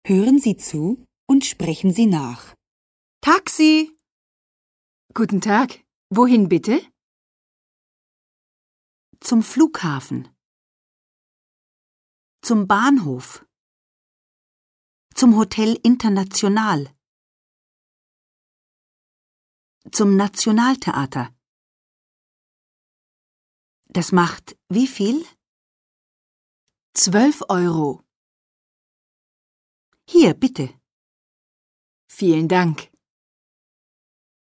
Hören Sie zu und sprechen Sie nach. Taxi! Guten Tag. Wohin bitte? Zum Flughafen. Zum Bahnhof. Zum Hotel International. Zum Nationaltheater. Das macht wie viel? 12 Euro. Hier, bitte. Vielen Dank.